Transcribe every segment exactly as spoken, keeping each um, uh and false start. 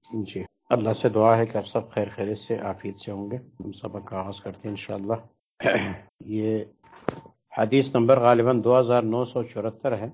جی، اللہ سے دعا ہے کہ آپ سب خیر خیریت سے عافیت سے ہوں گے۔ ہم سبق کا آغاز کرتے ہیں انشاءاللہ۔ یہ حدیث نمبر غالباً دو ہزار نو سو چورہتر ہے۔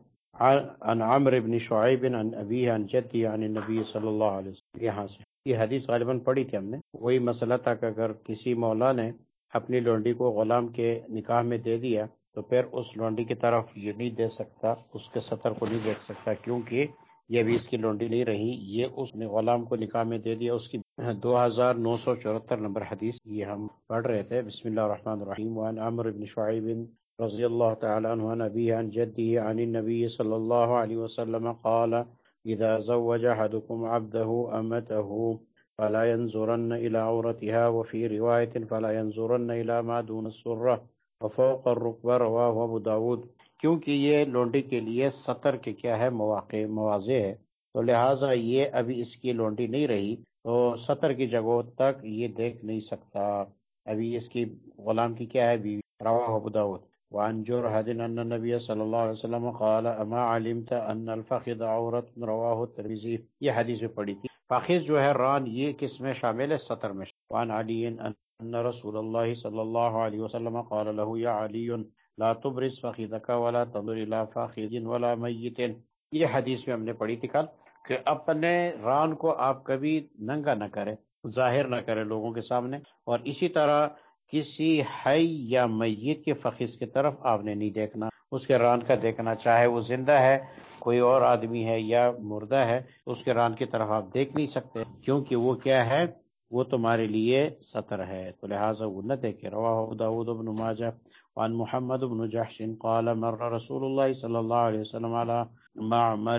عن عمرو بن شعیب عن ابیہ عن جدہ عن النبی صلی اللہ علیہ وسلم، یہاں سے یہ حدیث غالباً پڑھی تھی ہم نے۔ وہی مسئلہ تھا کہ اگر کسی مولا نے اپنی لونڈی کو غلام کے نکاح میں دے دیا تو پھر اس لونڈی کی طرف یہ نہیں دے سکتا، اس کے سطر کو نہیں دیکھ سکتا، کیونکہ یہ بھی اس کی لونڈی نہیں رہی، یہ اس نے غلام کو نکاح میں دے دیا۔ اس کی دو ہزار نو سو چورہتر نمبر حدیث یہ ہم پڑھ رہے تھے۔ بسم اللہ الرحمن الرحیم۔ وعن عمرو بن شعیب رضی اللہ تعالی عنہ عن ابیہ عن جدہ عن النبی صلی اللہ علیہ وسلم قال اذا زوج احدكم عبده امته فلا ينظرن الى عورتها وفي رواية فلا ينظرن الى ما دون السرة وفوق الركبة، رواہ ابو داود۔ کیونکہ یہ لونڈی کے لیے سطر کے کیا ہے مواقع مواضع ہے، تو لہٰذا یہ ابھی اس کی لونڈی نہیں رہی تو سطر کی جگہوں تک یہ دیکھ نہیں سکتا، ابھی اس کی غلام کی کیا ہے بیوی۔ رواہ ابو داود۔ وعن جرہد ان النبی صلی اللہ علیہ وسلم قال اما علمت ان الفخذ عورت، رواہ الترمذی۔ یہ حدیث میں پڑھی تھی۔ فخذ جو ہے ران، یہ کس میں شامل ہے؟ سطر میں۔ وعن علی ان رسول اللہ صلی اللہ علیہ وسلم قال له یا علی لا تبرز فخذک ولا تنظر الى فاخذ ولا میت۔ یہ حدیث میں ہم نے پڑھی تھی کل کہ اپنے ران کو آپ کبھی ننگا نہ کرے، ظاہر نہ کرے لوگوں کے سامنے، اور اسی طرح کسی حی یا میت کے فخذ کی طرف آپ نے نہیں دیکھنا، اس کے ران کا دیکھنا، چاہے وہ زندہ ہے کوئی اور آدمی ہے یا مردہ ہے، اس کے ران کی طرف آپ دیکھ نہیں سکتے، کیونکہ وہ کیا ہے، وہ تمہارے لیے سطر ہے، تو لہٰذا وہ نہ دیکھے۔ رواہ ابو داود ابن ماجہ۔ وعن محمد بن جحش قال مر رسول اللہ صلی اللہ علیہ وسلم علی معمر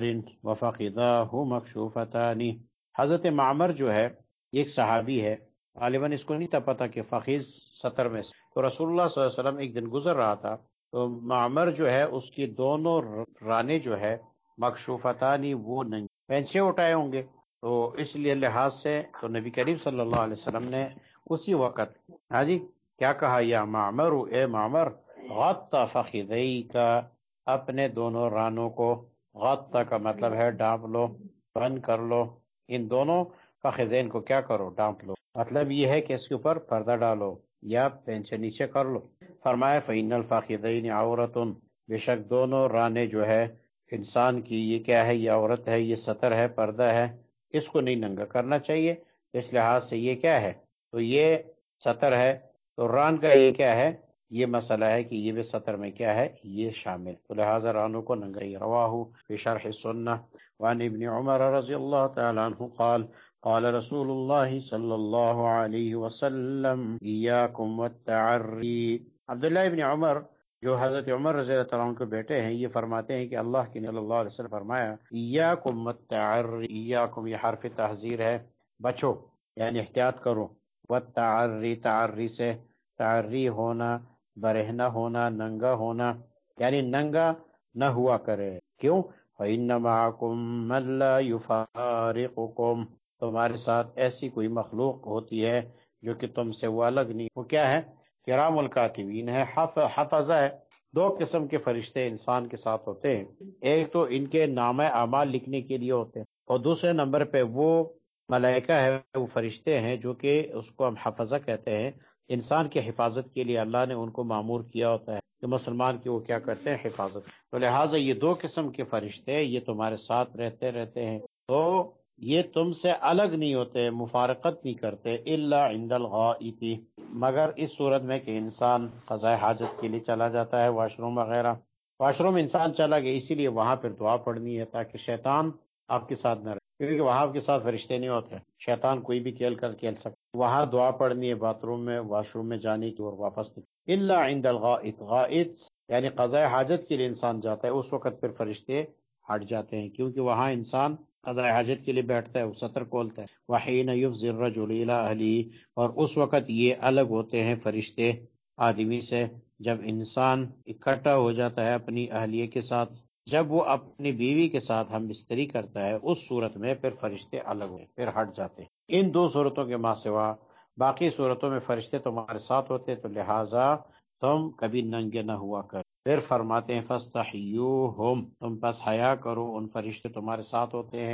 وفخذاہ مکشوفتان۔ حضرت معمر جو ہے یہ ایک صحابی ہے، غالباً اس کو نہیں تھا پتا کہ فخذ سطر میں سے، تو رسول اللہ صلی اللہ علیہ وسلم ایک دن گزر رہا تھا تو معمر جو ہے اس کی دونوں رانے جو ہے مکشوفتانی، وہ ننگی، پینچے اٹھائے ہوں گے، تو اس لیے لحاظ سے تو نبی کریم صلی اللہ علیہ وسلم نے اسی وقت ہاں جی کیا کہا، یا معمر، اے معمر، غط فخذیک، اپنے دونوں رانوں کو، غط کا مطلب ہے ڈانپ لو، بند کر لو، ان دونوں فخذین کو کیا کرو، ڈانپ لو، مطلب یہ ہے کہ اس کے اوپر پردہ ڈالو یا پینچے نیچے کر لو۔ فرمایا فإن الفخذین عورت، بے شک دونوں رانے جو ہے انسان کی یہ کیا ہے، یہ عورت ہے، یہ سطر ہے، پردہ ہے، اس کو نہیں ننگا کرنا چاہیے، اس لحاظ سے یہ کیا ہے، تو یہ سطر ہے، تو ران کا یہ کیا ہے، یہ مسئلہ ہے کہ یہ بھی سطر میں کیا ہے، یہ شامل، تو لہٰذا رانوں کو ننگا ہی۔ رواہ فی شرح السنہ۔ وعن ابن عمر رضی اللہ تعالی عنہ قال قال رسول اللہ صلی اللہ علیہ وسلم ایاکم والتعری۔ عبداللہ ابن عمر جو حضرت عمر رضی اللہ عنہ کے بیٹے ہیں، یہ فرماتے ہیں کہ اللہ کے نبی صلی اللہ علیہ وسلم فرمایا ایاکم والتعری، ایاکم یہ حرف تحذیر ہے، بچو یعنی احتیاط کرو، والتعری تعری سے، تعری ہونا، برہنہ ہونا، ننگا ہونا، یعنی ننگا نہ ہوا کرے، کیوں؟ فَإِنَّ مَعَكُمْ مَن لَّا يُفَارِقُكُمْ، تمہارے ساتھ ایسی کوئی مخلوق ہوتی ہے جو کہ تم سے وہ الگ نہیں، وہ کیا ہے؟ کرام الکاتبین ہے، حفظہ ہے۔ دو قسم کے فرشتے انسان کے ساتھ ہوتے ہیں، ایک تو ان کے نامہ اعمال لکھنے کے لیے ہوتے ہیں، اور دوسرے نمبر پہ وہ ملائکہ ہے، وہ فرشتے ہیں جو کہ اس کو ہم حفظہ کہتے ہیں، انسان کی حفاظت کے لیے اللہ نے ان کو مامور کیا ہوتا ہے کہ مسلمان کی وہ کیا کرتے ہیں، حفاظت، تو لہٰذا یہ دو قسم کے فرشتے یہ تمہارے ساتھ رہتے رہتے ہیں، تو یہ تم سے الگ نہیں ہوتے، مفارقت نہیں کرتے، الا عند الغائط، مگر اس صورت میں کہ انسان قضاء حاجت کے لیے چلا جاتا ہے، واش روم وغیرہ، واش روم انسان چلا گیا، اسی لیے وہاں پھر دعا پڑھنی ہے تاکہ شیطان آپ کے ساتھ نہ رہے، کیونکہ وہاں آپ کے ساتھ فرشتے نہیں ہوتے، شیطان کوئی بھی کھیل کر کھیل سکتا، وہاں دعا پڑھنی ہے باتھ روم میں، واش روم میں جانے کی اور واپس نہیں، الا عند الغائط، غائط یعنی قضاء حاجت کے لیے انسان جاتا ہے، اس وقت پھر فرشتے ہٹ جاتے ہیں، کیونکہ وہاں انسان قضاء حاجت کے لیے بیٹھتا ہے، وہ سطر کھولتا ہے۔ وحین یفضی الرجل الی اہلہ، اور اس وقت یہ الگ ہوتے ہیں فرشتے آدمی سے جب انسان اکٹھا ہو جاتا ہے اپنی اہلیہ کے ساتھ، جب وہ اپنی بیوی کے ساتھ ہم بستری کرتا ہے، اس صورت میں پھر فرشتے الگ ہوئے، پھر ہٹ جاتے ہیں۔ ان دو صورتوں کے ماں سوا باقی صورتوں میں فرشتے تمہارے ساتھ ہوتے، تو لہٰذا تم کبھی ننگے نہ ہوا کر۔ پھر فرماتے ہیں فاستحیوہم، تم پس حیا کرو ان فرشتے تمہارے ساتھ ہوتے ہیں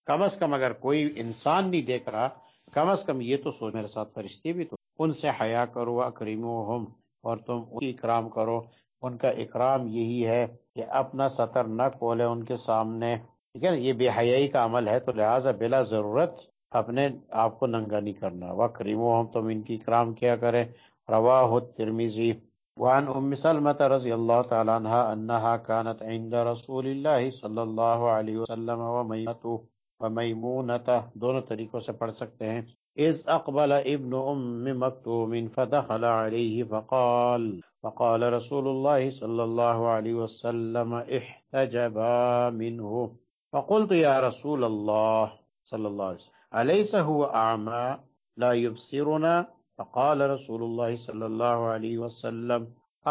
کم از کم اگر کوئی انسان نہیں دیکھ رہا، کم از کم یہ تو سوچ، میرے ساتھ فرشتے بھی تو، ان سے حیا کرو، اکرموہم، اور تم ان کی اکرام کرو۔ ان کا اکرام یہی ہے کہ اپنا سطر نہ کھولے ان کے سامنے، ٹھیک ہے نا، یہ بے حیائی کا عمل ہے، تو لہٰذا بلا ضرورت اپنے آپ کو ننگا نہیں کرنا۔ وَأَكْرِمُوهُمْ، تم ان کی اکرام کیا کرے۔ رواہ الترمذی۔ وعن ام سلمة رضی اللہ تعالی عنہا انہا كانت عند رسول اللہ صلی اللہ علیہ وسلم ومیمونۃ ومیمونۃ، دونوں طریقوں سے پڑھ سکتے ہیں۔ اذ اقبل ابن ام مکتوم فدخل علیہ فقال فقال رسول اللہ صلی اللہ علیہ وسلم احتجبا منہ فقلت یا رسول اللہ صلی اللہ علیہ وسلم الیس هو اعمى لا يبصرنا؟ فقال رسول اللہ صلی اللہ علیہ وسلم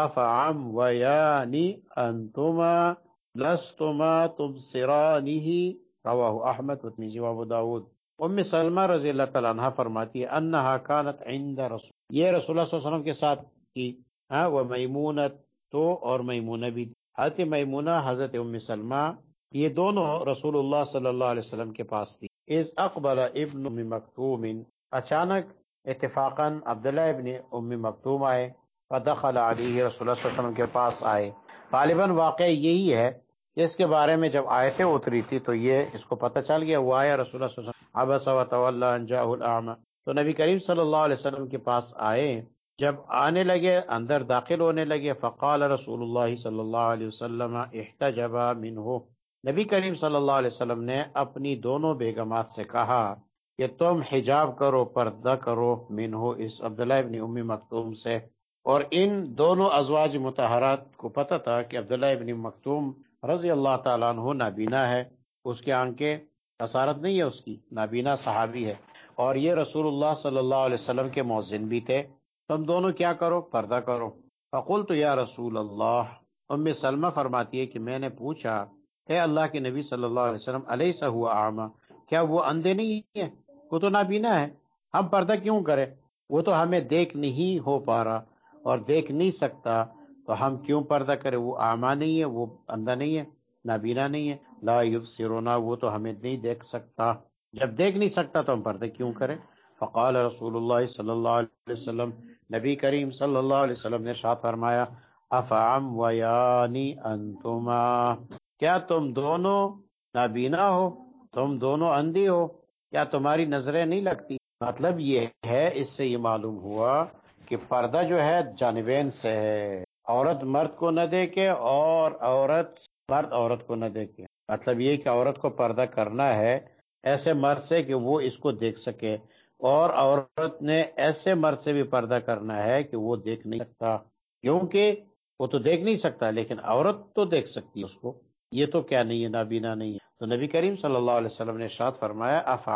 افعميان انتما لستما تبصرانه، رواہ احمد والترمذی وابو داود۔ ام سلمہ رضی اللہ تعالیٰ عنہ فرماتی ہے انہا کانت عند رسول، یہ رسول اللہ صلی اللہ علیہ وسلم کے ساتھ کی، ہاں، وہ میمونت تو، اور میمونہ بھی، حضرت میمونہ حضرت ام سلمہ، یہ دونوں رسول اللہ صلی اللہ علیہ وسلم کے پاس تھی۔ اذ اقبل ابن ام مکتوم، اچانک اتفاقاً عبداللہ ابن ام مکتوم آئے، فدخل علیہ، رسول اللہ صلی اللہ علیہ وسلم کے پاس آئے۔ غالباً واقع یہی ہے، اس کے بارے میں جب آیتیں اتری تھی تو یہ اس کو پتہ چل گیا، وہ آیا رسول اللہ صلی اللہ علیہ وسلم عبس وتولی ان جاءہ الاعمى، تو نبی کریم صلی اللہ علیہ وسلم کے پاس آئے، جب آنے لگے، اندر داخل ہونے لگے، فقال رسول اللہ صلی اللہ علیہ وسلم احتجبا منہ، نبی کریم صلی اللہ علیہ وسلم نے اپنی دونوں بیگمات سے کہا کہ تم حجاب کرو، پردہ کرو، منہ، اس عبداللہ ابن ام مکتوم سے۔ اور ان دونوں ازواج مطہرات کو پتہ تھا کہ عبداللہ ابن مکتوم رضی اللہ تعالیٰ عنہ نابینا ہے، اس کے آنکھیں بصارت نہیں ہے، اس کی نابینا صحابی ہے، اور یہ رسول اللہ صلی اللہ علیہ وسلم کے مؤذن بھی تھے، تم دونوں کیا کرو، پردہ کرو۔ فقلت یا رسول اللہ، ام سلمہ فرماتی ہے کہ میں نے پوچھا، اے اللہ کے نبی صلی اللہ علیہ وسلم، الیس هو اعمى، کیا وہ اندھے نہیں ہے، وہ تو نابینا ہے، ہم پردہ کیوں کریں، وہ تو ہمیں دیکھ نہیں ہو پا رہا اور دیکھ نہیں سکتا، تو ہم کیوں پردہ کریں، وہ اعمیٰ نہیں ہے، وہ اندھا نہیں ہے، نابینا نہیں ہے، لا یبصرنا، وہ تو ہمیں نہیں دیکھ سکتا، جب دیکھ نہیں سکتا تو ہم پردہ کیوں کریں۔ فقال رسول اللہ صلی اللہ علیہ وسلم، نبی کریم صلی اللہ علیہ وسلم نے ارشاد فرمایا، افعميان انتما، کیا تم دونوں نابینا ہو، تم دونوں اندھی ہو، کیا تمہاری نظریں نہیں لگتی؟ مطلب یہ ہے، اس سے یہ معلوم ہوا کہ پردہ جو ہے جانبین سے ہے، عورت مرد کو نہ دیکھے اور عورت مرد عورت کو نہ دیکھے، مطلب یہ کہ عورت کو پردہ کرنا ہے ایسے مرد سے کہ وہ اس کو دیکھ سکے، اور عورت نے ایسے مرد سے بھی پردہ کرنا ہے کہ وہ دیکھ نہیں سکتا، کیونکہ وہ تو دیکھ نہیں سکتا لیکن عورت تو دیکھ سکتی ہے اس کو، یہ تو کیا نہیں ہے، نابینا نہیں ہے۔ تو نبی کریم صلی اللہ علیہ وسلم نے ارشاد فرمایا،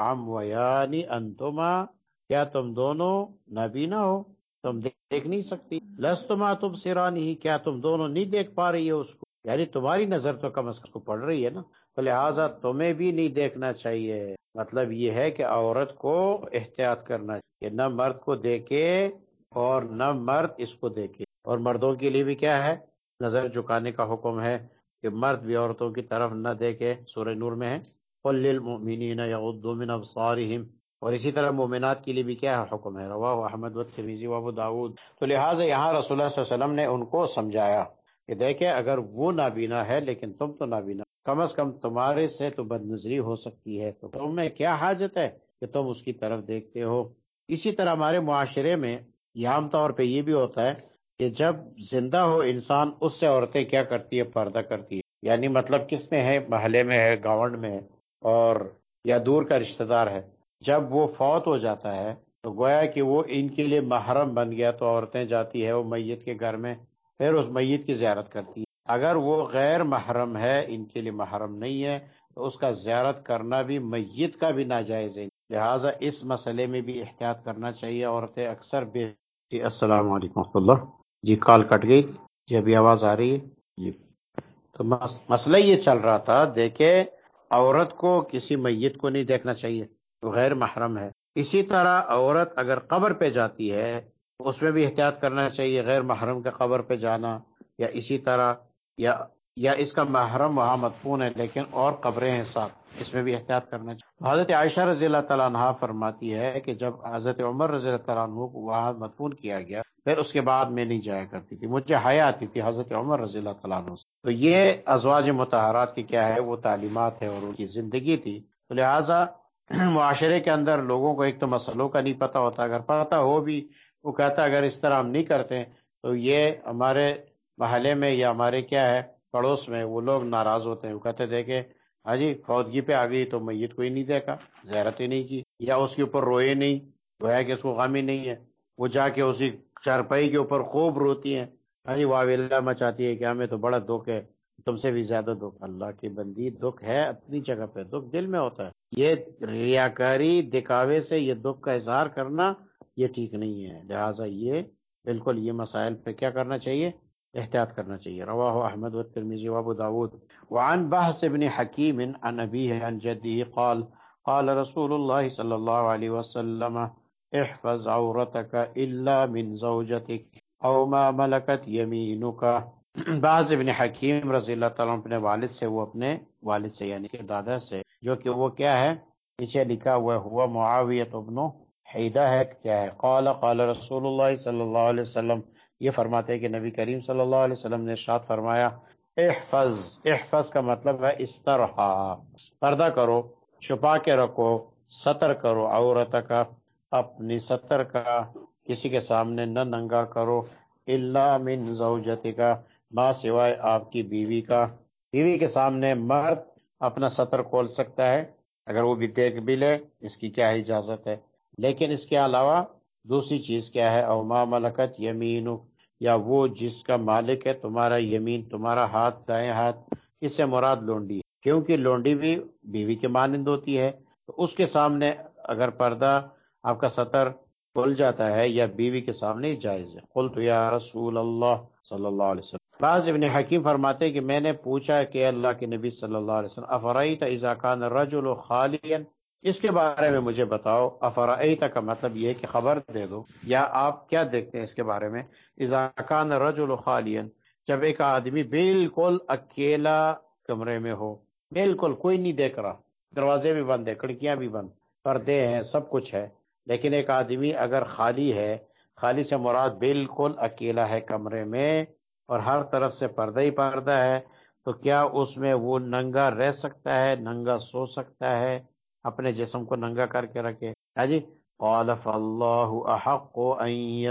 افعميان انتما، کیا تم دونوں نابینا ہو، تم دیکھ نہیں سکتی، لستما تبصرانہ، کیا تم دونوں نہیں دیکھ پا رہی ہو اس کو، یعنی تمہاری نظر تو کم از کم پڑ رہی ہے نا، تو لہٰذا تمہیں بھی نہیں دیکھنا چاہیے۔ مطلب یہ ہے کہ عورت کو احتیاط کرنا چاہیے، نہ مرد کو دیکھے اور نہ مرد اس کو دیکھے، اور مردوں کے لیے بھی کیا ہے، نظر جھکانے کا حکم ہے کہ مرد بھی عورتوں کی طرف نہ دیکھے، سورہ نور میں ہے قل للمؤمنین یغضوا من ابصارہم، اور اسی طرح مومنات کے لیے بھی کیا ہے، حکم ہے، رواہ احمد والترمذی وابو داود۔ تو لہٰذا یہاں رسول اللہ صلی اللہ علیہ وسلم نے ان کو سمجھایا کہ دیکھیں اگر وہ نابینا ہے لیکن تم تو نابینا، کم از کم تمہارے سے تو بد نظری ہو سکتی ہے، تو تمہیں کیا حاجت ہے کہ تم اس کی طرف دیکھتے ہو۔ اسی طرح ہمارے معاشرے میں یہ عام طور پہ یہ بھی ہوتا ہے کہ جب زندہ ہو انسان، اس سے عورتیں کیا کرتی ہے، پردہ کرتی ہے، یعنی مطلب کس میں ہے، محلے میں ہے، گاؤں میں ہے، اور یا دور کا رشتہ دار ہے، جب وہ فوت ہو جاتا ہے تو گویا کہ وہ ان کے لیے محرم بن گیا، تو عورتیں جاتی ہے وہ میت کے گھر میں، پھر اس میت کی زیارت کرتی ہے۔ اگر وہ غیر محرم ہے، ان کے لیے محرم نہیں ہے، تو اس کا زیارت کرنا بھی میت کا بھی ناجائز ہے، لہٰذا اس مسئلے میں بھی احتیاط کرنا چاہیے، عورتیں اکثر بے جی السلام علیکم ورحمۃ اللہ، جی کال کٹ گئی، جی ابھی آواز آ رہی ہے جی۔ تو مسئلہ یہ چل رہا تھا، دیکھے عورت کو کسی میت کو نہیں دیکھنا چاہیے، تو غیر محرم ہے۔ اسی طرح عورت اگر قبر پہ جاتی ہے اس میں بھی احتیاط کرنا چاہیے، غیر محرم کے قبر پہ جانا، یا اسی طرح یا یا اس کا محرم وہاں مدفون ہے لیکن اور قبریں ہیں ساتھ، اس میں بھی احتیاط کرنا چاہیے۔ حضرت عائشہ رضی اللہ تعالیٰ عنہ فرماتی ہے کہ جب حضرت عمر رضی اللہ تعالیٰ عنہ کو وہاں مدفون کیا گیا، پھر اس کے بعد میں نہیں جایا کرتی تھی، مجھے حیا آتی تھی حضرت عمر رضی اللہ تعالیٰ عنہ سے۔ تو یہ ازواج مطہرات کی کیا ہے، وہ تعلیمات ہے اور ان کی زندگی تھی۔ تو لہٰذا معاشرے کے اندر لوگوں کو ایک تو مسئلوں کا نہیں پتہ ہوتا، اگر پتہ ہو بھی وہ کہتا اگر اس طرح ہم نہیں کرتے تو یہ ہمارے محلے میں یا ہمارے کیا ہے پڑوس میں وہ لوگ ناراض ہوتے ہیں، وہ کہتے دیکھیں ہاں جی فوتگی پہ آ گئی تو میت کوئی نہیں دیکھا، زیارت ہی نہیں کی، یا اس کے اوپر روئے نہیں، گویا کہ اس کو غم ہی نہیں ہے، وہ جا کے اسی چارپائی کے اوپر خوب روتی ہیں، ہاں جی واویلا مچاتی ہے کہ ہمیں تو بڑا دکھ ہے، تم سے بھی زیادہ دکھ۔ اللہ کی بندی، دکھ ہے اپنی جگہ پہ، دکھ دل میں ہوتا ہے، یہ ریاکاری دکھاوے سے یہ دکھ کا اظہار کرنا یہ ٹھیک نہیں ہے۔ لہٰذا یہ بالکل یہ مسائل پہ کیا کرنا چاہیے، احتیاط کرنا چاہیے۔ رواہ احمد والترمذی وابو داود وعن بحث بن حکیم عن ابیہ عن جدہ قال قال رسول اللہ صلی اللہ علیہ وسلم احفظ عورتك الا من زوجتك او ما ملکت یمینک۔ بعض ابن حکیم رضی اللہ تعالیٰ اپنے والد سے، وہ اپنے والد سے یعنی کہ دادا سے، جو کہ وہ کیا ہے پیچھے لکھا ہوا ہوا معاویہ ابن حیدہ ہے، کیا ہے قال قال رسول اللہ صلی اللہ علیہ وسلم، یہ فرماتے ہیں کہ نبی کریم صلی اللہ علیہ وسلم نے ارشاد فرمایا احفظ، احفظ کا مطلب ہے استرحا، پردہ کرو، چھپا کے رکھو، ستر کرو، عورت کا اپنی ستر کا، کسی کے سامنے نہ ننگا کرو، الا من زوجتک ما سوائے آپ کی بیوی کا۔ بیوی کے سامنے مرد اپنا ستر کھول سکتا ہے اگر وہ بھی دیکھ بھی لے، اس کی کیا اجازت ہے، لیکن اس کے علاوہ دوسری چیز کیا ہے، او ما ملکت یمینک، یا وہ جس کا مالک ہے تمہارا یمین، تمہارا ہاتھ، دائیں ہاتھ، اس سے مراد لونڈی ہے، کیونکہ لونڈی بھی بیوی کے مانند ہوتی ہے، تو اس کے سامنے اگر پردہ آپ کا ستر کھل جاتا ہے یا بیوی کے سامنے جائز ہے۔ قلت یا رسول اللہ صلی اللہ علیہ وسلم، بعض ابن حکیم فرماتے کہ میں نے پوچھا کہ اللہ کے نبی صلی اللہ علیہ وسلم افرائیت اذا کان الرجل خالیا، اس کے بارے میں مجھے بتاؤ، افرائیت کا مطلب یہ ہے کہ خبر دے دو، یا آپ کیا دیکھتے ہیں اس کے بارے میں، اذا کان الرجل خالیا، جب ایک آدمی بالکل اکیلا کمرے میں ہو، بالکل کوئی نہیں دیکھ رہا، دروازے بھی بند ہے، کھڑکیاں بھی بند، پردے ہیں، سب کچھ ہے، لیکن ایک آدمی اگر خالی ہے، خالی سے مراد بالکل اکیلا ہے کمرے میں اور ہر طرف سے پردہ ہی پردہ ہے، تو کیا اس میں وہ ننگا رہ سکتا ہے، ننگا سو سکتا ہے، اپنے جسم کو ننگا کر کے رکھے؟ ہاں جی، قال فاللہ احق ان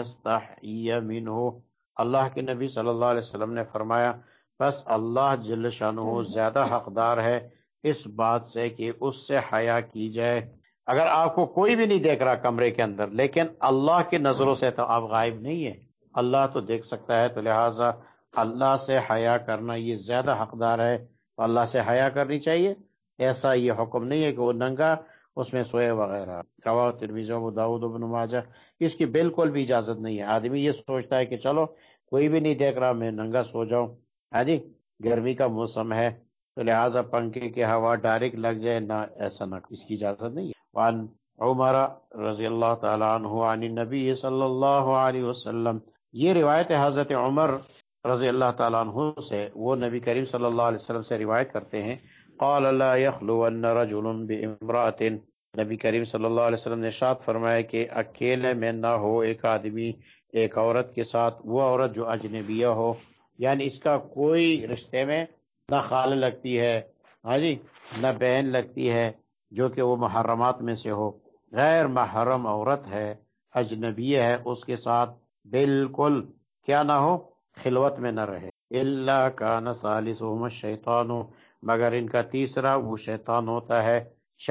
یستحی منہ، اللہ کے نبی صلی اللہ علیہ وسلم نے فرمایا بس اللہ جل شانہ زیادہ حقدار ہے اس بات سے کہ اس سے حیا کی جائے۔ اگر آپ کو کوئی بھی نہیں دیکھ رہا کمرے کے اندر، لیکن اللہ کی نظروں سے تو آپ غائب نہیں ہیں، اللہ تو دیکھ سکتا ہے، تو لہٰذا اللہ سے حیا کرنا یہ زیادہ حقدار ہے، تو اللہ سے حیا کرنی چاہیے۔ ایسا یہ حکم نہیں ہے کہ وہ ننگا اس میں سوئے وغیرہ۔ رواہ ترمذی و ابو داؤد ابن ماجہ، اس کی بالکل بھی اجازت نہیں ہے۔ آدمی یہ سوچتا ہے کہ چلو کوئی بھی نہیں دیکھ رہا میں ننگا سو جاؤں، ہاں جی گرمی کا موسم ہے تو لہٰذا پنکھے کی ہوا ڈائریکٹ لگ جائے، نہ ایسا نہ، اس کی اجازت نہیں ہے۔ وعن عمر رضی اللہ تعالی عنہ عن النبی صلی اللہ علیہ وسلم، یہ روایت ہے حضرت عمر رضی اللہ تعالیٰ عنہ سے، وہ نبی کریم صلی اللہ علیہ وسلم سے روایت کرتے ہیں قال لا يخلون رجل بامرأة، نبی کریم صلی اللہ علیہ وسلم نے ارشاد فرمایا کہ اکیلے میں نہ ہو ایک آدمی ایک عورت کے ساتھ، وہ عورت جو اجنبیہ ہو، یعنی اس کا کوئی رشتے میں نہ خالہ لگتی ہے، ہاں جی نہ بہن لگتی ہے، جو کہ وہ محرمات میں سے ہو، غیر محرم عورت ہے، اجنبی ہے، اس کے ساتھ بالکل کیا نہ ہو، خلوت میں نہ رہے، الا کان ثالثہما الشیطان، مگر ان کا تیسرا وہ شیطان ہوتا ہے،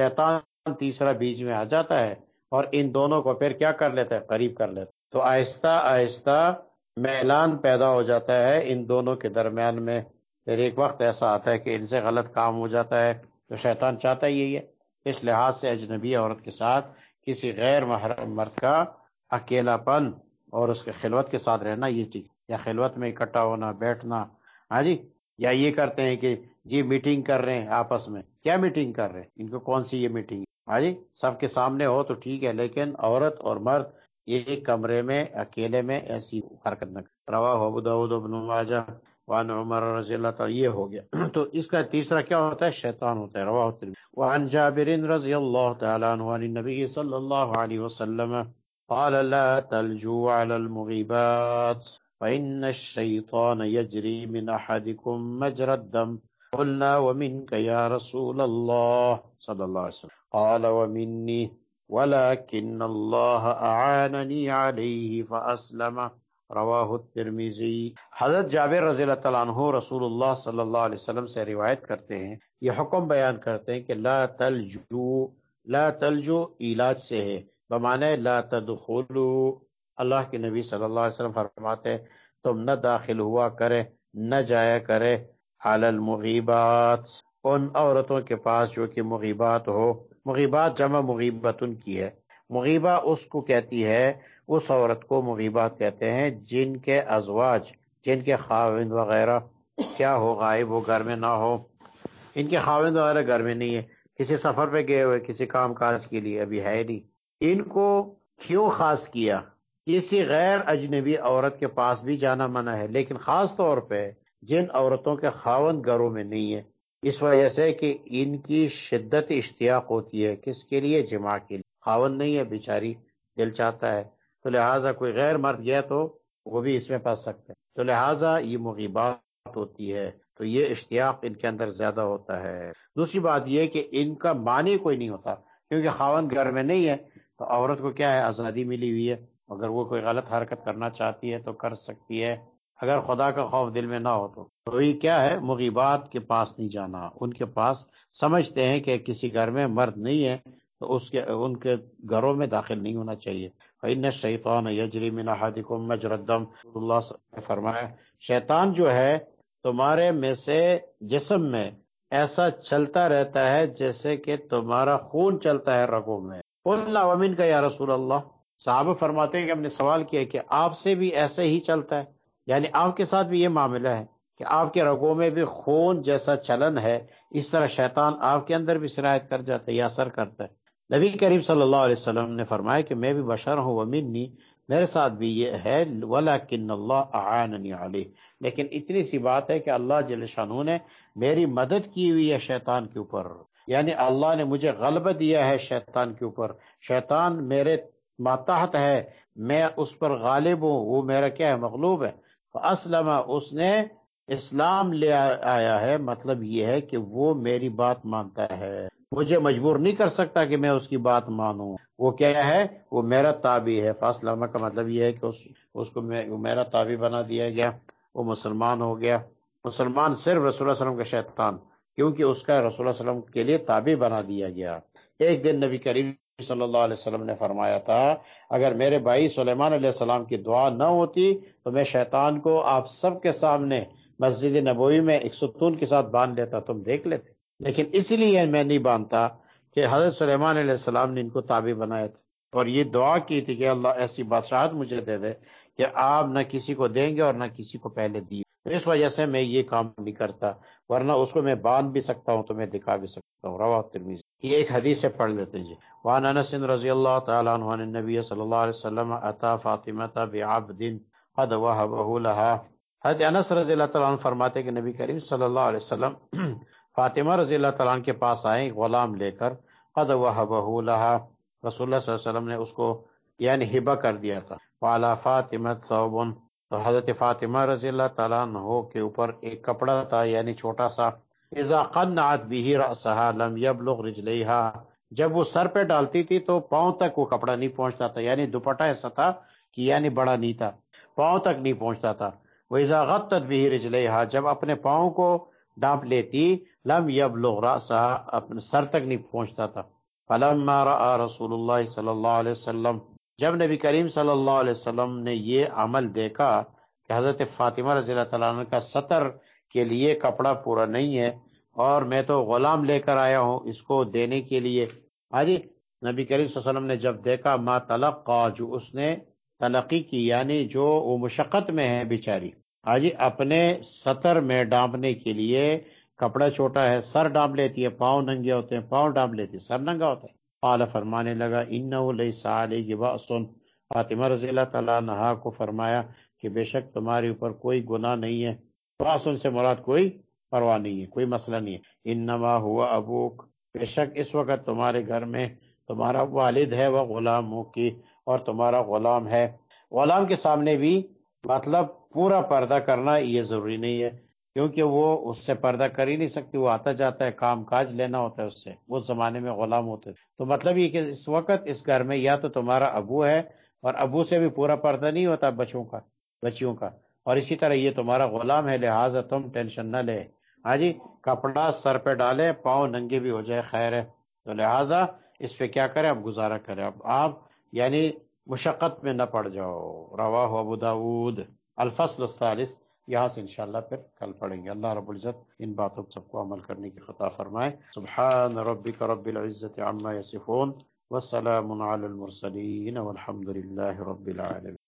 شیطان تیسرا بیچ میں آ جاتا ہے اور ان دونوں کو پھر کیا کر لیتا ہے، قریب کر لیتا ہے، تو آہستہ آہستہ میلان پیدا ہو جاتا ہے ان دونوں کے درمیان میں، پھر ایک وقت ایسا آتا ہے کہ ان سے غلط کام ہو جاتا ہے، تو شیطان چاہتا ہی یہی ہے۔ اس لحاظ سے اجنبی عورت کے ساتھ کسی غیر محرم مرد کا اکیلا پن اور اس کے خلوت کے ساتھ رہنا یہ ٹھیک، یا خلوت میں اکٹھا ہونا بیٹھنا، ہاں جی، یا یہ کرتے ہیں کہ جی میٹنگ کر رہے ہیں آپس میں، کیا میٹنگ کر رہے ہیں، ان کو کون سی یہ میٹنگ، ہاں جی سب کے سامنے ہو تو ٹھیک ہے، لیکن عورت اور مرد ایک کمرے میں اکیلے میں ایسی حرکت نہ کرے۔ رواہ ابو داؤد ابن ماجہ وعن عمر رضی اللہ تعالیٰ، یہ ہو گیا تو اس کا تیسرا کیا ہوتا ہے؟ شیطان ہوتا ہے. رواہ الترمذی. وعن جابر رضی اللہ تعالیٰ عنہ عن النبی صلی اللہ علیہ وسلم قال لا تلجوا على المغيبات فإن الشيطان يجري من أحدكم مجرى الدم. قلنا ومنك يا رسول الله صلى الله عليه وسلم قال ومني ولكن الله أعانني عليه فأسلم. رواہ الترمذی. حضرت جابر رضی اللہ تعالیٰ عنہ رسول اللہ صلی اللہ علیہ وسلم سے روایت کرتے ہیں، یہ حکم بیان کرتے ہیں کہ لا تلجو، لا تلجو علاج سے ہے، بمعنی لا تدخلو. اللہ کے نبی صلی اللہ علیہ وسلم فرماتے ہیں تم نہ داخل ہوا کرے، نہ جایا کرے علی المغیبات، ان عورتوں کے پاس جو کہ مغیبات ہو. مغیبات جمع مغیبتن کی ہے. مغیبہ اس کو کہتی ہے، اس عورت کو مغیبات کہتے ہیں جن کے ازواج، جن کے خاوند وغیرہ کیا ہو، غائب ہو، گھر میں نہ ہو. ان کے خاوند وغیرہ گھر میں نہیں ہے، کسی سفر پہ گئے ہوئے، کسی کام کاج کے لیے، ابھی ہے نہیں. ان کو کیوں خاص کیا؟ کسی غیر اجنبی عورت کے پاس بھی جانا منع ہے، لیکن خاص طور پہ جن عورتوں کے خاوند گھروں میں نہیں ہے، اس وجہ سے کہ ان کی شدت اشتیاق ہوتی ہے کس کے لیے؟ جماع کے لیے. خاوند نہیں ہے، بیچاری دل چاہتا ہے، تو لہٰذا کوئی غیر مرد گیا تو وہ بھی اس میں پھنس سکتے ہیں، تو لہٰذا یہ مغیبات ہوتی ہے. تو یہ اشتیاق ان کے اندر زیادہ ہوتا ہے. دوسری بات یہ کہ ان کا معنی کوئی نہیں ہوتا، کیونکہ خاوند گھر میں نہیں ہے تو عورت کو کیا ہے؟ آزادی ملی ہوئی ہے، اگر وہ کوئی غلط حرکت کرنا چاہتی ہے تو کر سکتی ہے، اگر خدا کا خوف دل میں نہ ہو تو. تو یہ کیا ہے؟ مغیبات کے پاس نہیں جانا. ان کے پاس سمجھتے ہیں کہ کسی گھر میں مرد نہیں ہے تو اس کے ان کے گھروں میں داخل نہیں ہونا چاہیے. فإن الشیطان یجری من احدکم مجری الدم. اللہ نے فرمایا شیطان جو ہے تمہارے میں سے جسم میں ایسا چلتا رہتا ہے جیسے کہ تمہارا خون چلتا ہے رگوں میں. قلنا ومنک یا رسول اللہ. صحابہ فرماتے ہیں کہ ہم نے سوال کیا کہ آپ سے بھی ایسے ہی چلتا ہے، یعنی آپ کے ساتھ بھی یہ معاملہ ہے کہ آپ کے رگوں میں بھی خون جیسا چلن ہے، اس طرح شیطان آپ کے اندر بھی سرایت کر جاتا ہے یا اثر کرتا ہے. نبی کریم صلی اللہ علیہ وسلم نے فرمایا کہ میں بھی بشر ہوں، ومنی، میرے ساتھ بھی یہ ہے، ولکن اللہ اعاننی علیہ، لیکن اتنی سی بات ہے کہ اللہ جل شانہ نے میری مدد کی ہوئی ہے شیطان کے اوپر، یعنی اللہ نے مجھے غلبہ دیا ہے شیطان کے اوپر. شیطان میرے ماتحت ہے، میں اس پر غالب ہوں، وہ میرا کیا ہے؟ مغلوب ہے. فاسلم، اس نے اسلام لے آیا ہے، مطلب یہ ہے کہ وہ میری بات مانتا ہے، مجھے مجبور نہیں کر سکتا کہ میں اس کی بات مانوں. وہ کیا ہے؟ وہ میرا تابع ہے. فاسلم کا مطلب یہ ہے کہ اس, اس کو میرا تابع بنا دیا گیا، وہ مسلمان ہو گیا. مسلمان صرف رسول اللہ علیہ وسلم کا شیطان، کیونکہ اس کا رسول اللہ علیہ وسلم کے لیے تابع بنا دیا گیا. ایک دن نبی کریم صلی اللہ علیہ وسلم نے فرمایا تھا اگر میرے بھائی سلیمان علیہ السلام کی دعا نہ ہوتی تو میں شیطان کو آپ سب کے سامنے مسجد نبوی میں ایک ستون کے ساتھ باندھ لیتا، تم دیکھ لیتے. لیکن اس لیے میں نہیں باندھتا کہ حضرت سلیمان علیہ السلام نے ان کو تابع بنایا تھا اور یہ دعا کی تھی کہ اللہ ایسی بادشاہت مجھے دے دے کہ آپ نہ کسی کو دیں گے اور نہ کسی کو پہلے دی. اس وجہ سے میں یہ کام نہیں کرتا، ورنہ اس کو میں باندھ بھی سکتا ہوں تو میں دکھا بھی سکتا ہوں. رواہ ترمذی. یہ ایک حدیث سے پڑھ لیتے ہیں جی. وعن انس رضی اللہ تعالی عنہ عن النبی صلی اللہ علیہ وسلم اتا فاطمہ بعبد قد وهبه لها. حضرت انس رضی اللہ تعالیٰ عنہ فرماتے ہیں کہ نبی کریم صلی اللہ علیہ وسلم فاطمہ رضی اللہ تعالیٰ عنہ کے پاس آئے غلام لے کر. قد وهبه لها، رسول اللہ صلی اللہ علیہ وسلم نے اس کو یعنی ہبہ کر دیا تھا. وعلی فاطمہ ثوب، تو حضرت فاطمہ رضی اللہ تعالیٰ عنہ کے اوپر ایک کپڑا تھا یعنی چھوٹا سا. اذا قنعت به رأسها لم يبلغ رجليها، جب وہ سر پہ ڈالتی تھی تو پاؤں تک وہ کپڑا نہیں پہنچتا تھا، یعنی دوپٹہ ایسا تھا کہ یعنی بڑا نہیں تھا، پاؤں تک نہیں پہنچتا تھا. وَإِذَا غَطَّتْ بِهِ رِجْلَيْهَا، جب اپنے پاؤں کو ڈانپ لیتی، لم يبلغ رأسها، اپنے سر تک نہیں پہنچتا تھا. فلما رأى رسول اللہ صلی اللہ علیہ وسلم، جب نبی کریم صلی اللہ علیہ وسلم نے یہ عمل دیکھا کہ حضرت فاطمہ رضی اللہ تعالیٰ عنہ کا سطر کے لیے کپڑا پورا نہیں ہے اور میں تو غلام لے کر آیا ہوں اس کو دینے کے لیے. آجی نبی کریم صلی اللہ علیہ وسلم نے جب دیکھا ما تلقا، جو اس نے تلقی کی یعنی جو وہ مشقت میں ہے بیچاری، آجی اپنے سطر میں ڈانپنے کے لیے کپڑا چھوٹا ہے، سر ڈانپ لیتی ہے، پاؤں ننگے ہوتے ہیں، پاؤں ڈانپ لیتی ہے، سر ننگا ہوتا ہے. قال، فرمانے لگا انہ لیس علیہ بأس، فاطمہ رضی اللہ تعالیٰ عنہا کو فرمایا کہ بے شک تمہارے اوپر کوئی گناہ نہیں ہے. بس ان سے مراد کوئی پرواہ نہیں ہے، کوئی مسئلہ نہیں ہے۔ انما ہوا ابوک، بے شک اس وقت تمہارے گھر میں تمہارا والد ہے، وہ غلاموں کی، اور تمہارا غلام ہے۔ غلام کے سامنے بھی مطلب پورا پردہ کرنا یہ ضروری نہیں ہے، کیونکہ وہ اس سے پردہ کر ہی نہیں سکتی، وہ آتا جاتا ہے، کام کاج لینا ہوتا ہے اس سے، اس زمانے میں غلام ہوتے تھے۔ تو مطلب یہ کہ اس وقت اس گھر میں یا تو تمہارا ابو ہے، اور ابو سے بھی پورا پردہ نہیں ہوتا بچوں کا بچیوں کا، اور اسی طرح یہ تمہارا غلام ہے، لہٰذا تم ٹینشن نہ لے۔ ہاں جی، کپڑا سر پہ ڈالے، پاؤں ننگے بھی ہو جائے خیر ہے، تو لہٰذا اس پہ کیا کریں، اب گزارا کریں، اب آپ یعنی مشقت میں نہ پڑ جاؤ۔ رواہ ابو داود۔ الفصل الثالث، یہاں سے انشاءاللہ پھر کل پڑھیں گے۔ اللہ رب العزت ان باتوں پر سب کو عمل کرنے کی عطا فرمائے۔ سبحان ربک رب العزت عما یصفون، وسلام علی المرسلین، والحمد للہ رب العالمین۔